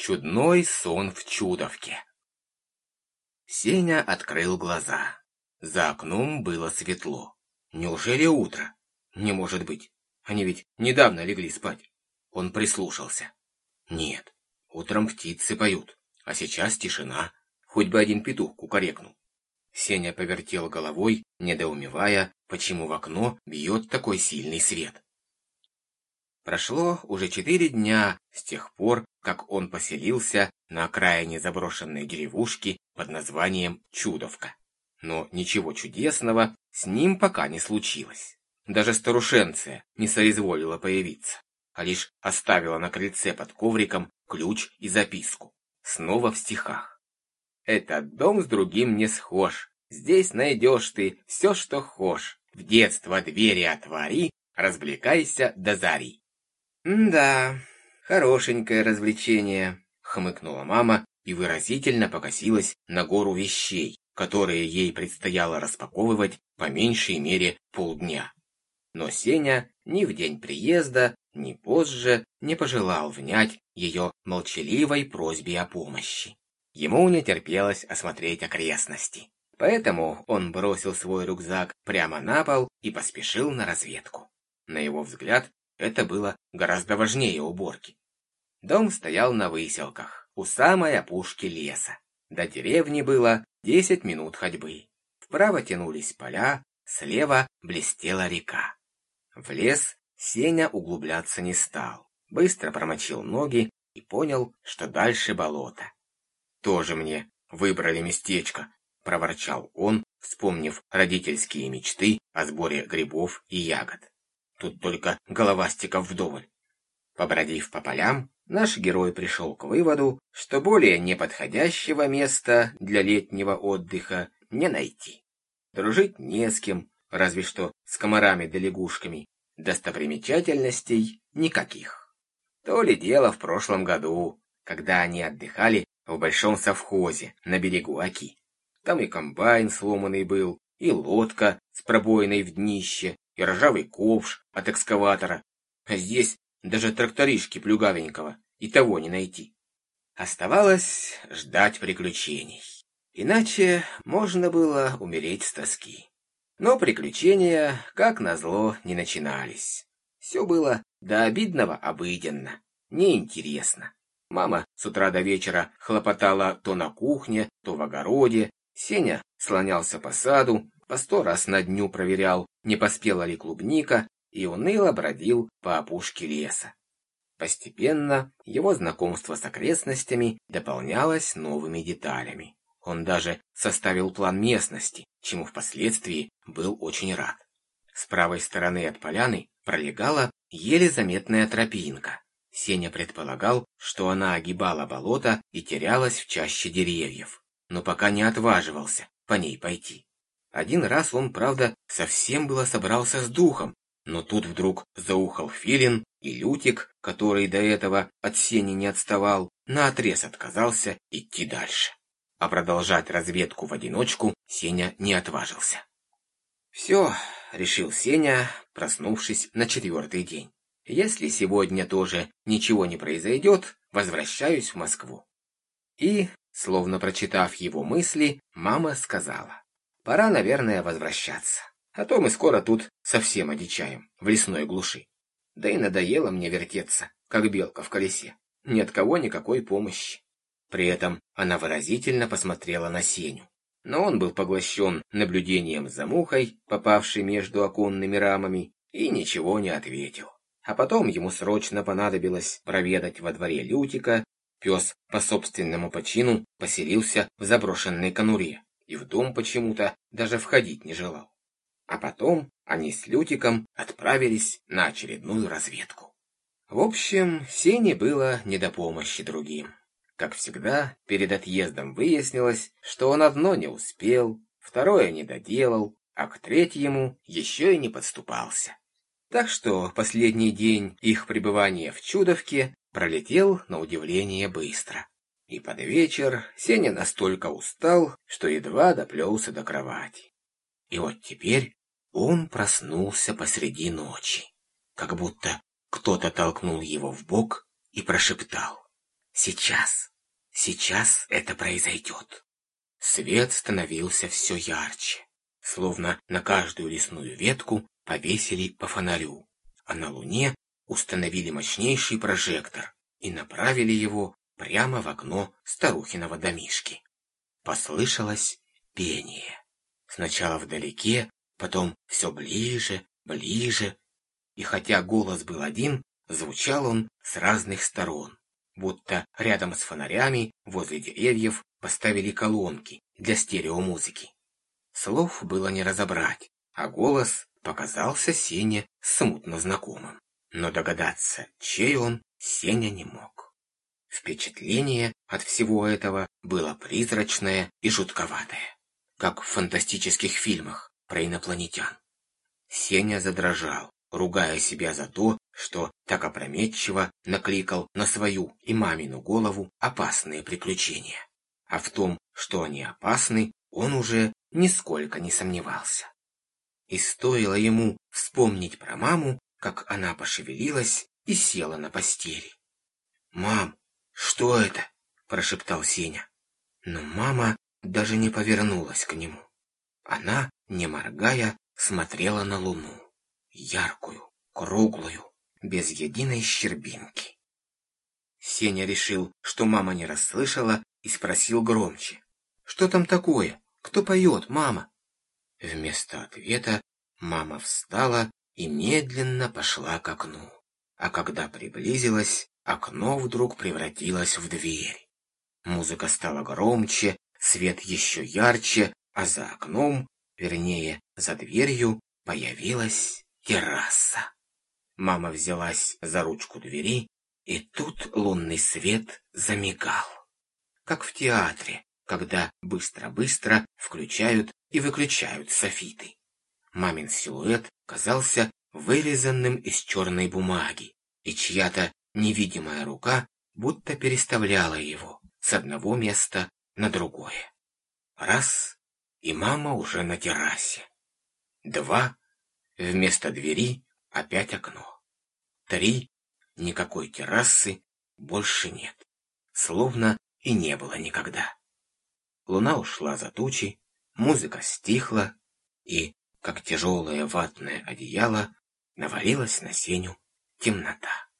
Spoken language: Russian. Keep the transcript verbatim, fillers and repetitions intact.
Чудной сон в Чудовке. Сеня открыл глаза. За окном было светло. Неужели утро? Не может быть. Они ведь недавно легли спать. Он прислушался. Нет, утром птицы поют, а сейчас тишина. Хоть бы один петух кукарекнул. Сеня повертел головой, недоумевая, почему в окно бьет такой сильный свет. Прошло уже четыре дня с тех пор, как он поселился на окраине заброшенной деревушки под названием Чудовка. Но ничего чудесного с ним пока не случилось. Даже старушенция не соизволила появиться, а лишь оставила на крыльце под ковриком ключ и записку. Снова в стихах. «Этот дом с другим не схож. Здесь найдешь ты все, что хошь. В детство двери отвори, развлекайся до зари». «Да, хорошенькое развлечение», — хмыкнула мама и выразительно покосилась на гору вещей, которые ей предстояло распаковывать по меньшей мере полдня. Но Сеня ни в день приезда, ни позже не пожелал внять ее молчаливой просьбе о помощи. Ему не терпелось осмотреть окрестности. Поэтому он бросил свой рюкзак прямо на пол и поспешил на разведку. На его взгляд, это было гораздо важнее уборки. Дом стоял на выселках, у самой опушки леса. До деревни было десять минут ходьбы. Вправо тянулись поля, слева блестела река. В лес Сеня углубляться не стал. Быстро промочил ноги и понял, что дальше болото. «Тоже мне выбрали местечко», — проворчал он, вспомнив родительские мечты о сборе грибов и ягод. Тут только головастиков вдоволь. Побродив по полям, наш герой пришел к выводу, что более неподходящего места для летнего отдыха не найти. Дружить не с кем, разве что с комарами да лягушками. Достопримечательностей никаких. То ли дело в прошлом году, когда они отдыхали в большом совхозе на берегу Оки. Там и комбайн сломанный был, и лодка с пробоиной в днище, и ржавый ковш от экскаватора. А здесь даже тракторишки плюгавенького и того не найти. Оставалось ждать приключений. Иначе можно было умереть с тоски. Но приключения, как назло, не начинались. Все было до обидного обыденно, неинтересно. Мама с утра до вечера хлопотала то на кухне, то в огороде. Сеня слонялся по саду, по сто раз на дню проверял, не поспела ли клубника, и уныло бродил по опушке леса. Постепенно его знакомство с окрестностями дополнялось новыми деталями. Он даже составил план местности, чему впоследствии был очень рад. С правой стороны от поляны пролегала еле заметная тропинка. Сеня предполагал, что она огибала болото и терялась в чаще деревьев, но пока не отваживался по ней пойти. Один раз он, правда, совсем было собрался с духом, но тут вдруг заухал филин, и Лютик, который до этого от Сени не отставал, наотрез отказался идти дальше. А продолжать разведку в одиночку Сеня не отважился. «Все», — решил Сеня, проснувшись на четвертый день. «Если сегодня тоже ничего не произойдет, возвращаюсь в Москву». И, словно прочитав его мысли, мама сказала: «Пора, наверное, возвращаться, а то мы скоро тут совсем одичаем в лесной глуши. Да и надоело мне вертеться, как белка в колесе. Ни от кого никакой помощи». При этом она выразительно посмотрела на Сеню. Но он был поглощен наблюдением за мухой, попавшей между оконными рамами, и ничего не ответил. А потом ему срочно понадобилось проведать во дворе Лютика. Пес по собственному почину поселился в заброшенной конуре и в дом почему-то даже входить не желал. А потом они с Лютиком отправились на очередную разведку. В общем, Сене было не до помощи другим. Как всегда, перед отъездом выяснилось, что он одно не успел, второе не доделал, а к третьему еще и не подступался. Так что последний день их пребывания в Чудовке пролетел на удивление быстро. И под вечер Сеня настолько устал, что едва доплелся до кровати. И вот теперь он проснулся посреди ночи, как будто кто-то толкнул его в бок и прошептал: Сейчас, сейчас это произойдет. Свет становился все ярче, словно на каждую лесную ветку повесили по фонарю, а на луне установили мощнейший прожектор и направили его прямо в окно старухиного домишки. Послышалось пение. Сначала вдалеке, потом все ближе, ближе. И хотя голос был один, звучал он с разных сторон, будто рядом с фонарями возле деревьев поставили колонки для стереомузыки. Слов было не разобрать, а голос показался Сене смутно знакомым. Но догадаться, чей он, Сеня не мог. Впечатление от всего этого было призрачное и жутковатое, как в фантастических фильмах про инопланетян. Сеня задрожал, ругая себя за то, что так опрометчиво накликал на свою и мамину голову опасные приключения. А в том, что они опасны, он уже нисколько не сомневался. И стоило ему вспомнить про маму, как она пошевелилась и села на постели. «Мам, что это?» – прошептал Сеня. Но мама даже не повернулась к нему. Она, не моргая, смотрела на луну. Яркую, круглую, без единой щербинки. Сеня решил, что мама не расслышала, и спросил громче. «Что там такое? Кто поет, мама?» Вместо ответа мама встала и медленно пошла к окну. А когда приблизилась, окно вдруг превратилось в дверь. Музыка стала громче, свет еще ярче, а за окном, вернее, за дверью, появилась терраса. Мама взялась за ручку двери, и тут лунный свет замигал. Как в театре, когда быстро-быстро включают и выключают софиты. Мамин силуэт казался вырезанным из черной бумаги, и чья-то невидимая рука будто переставляла его с одного места на другое. Раз, и мама уже на террасе. Два, вместо двери опять окно. Три, никакой террасы больше нет. Словно и не было никогда. Луна ушла за тучи, музыка стихла, и, как тяжелое ватное одеяло, навалилась на Сеню темнота.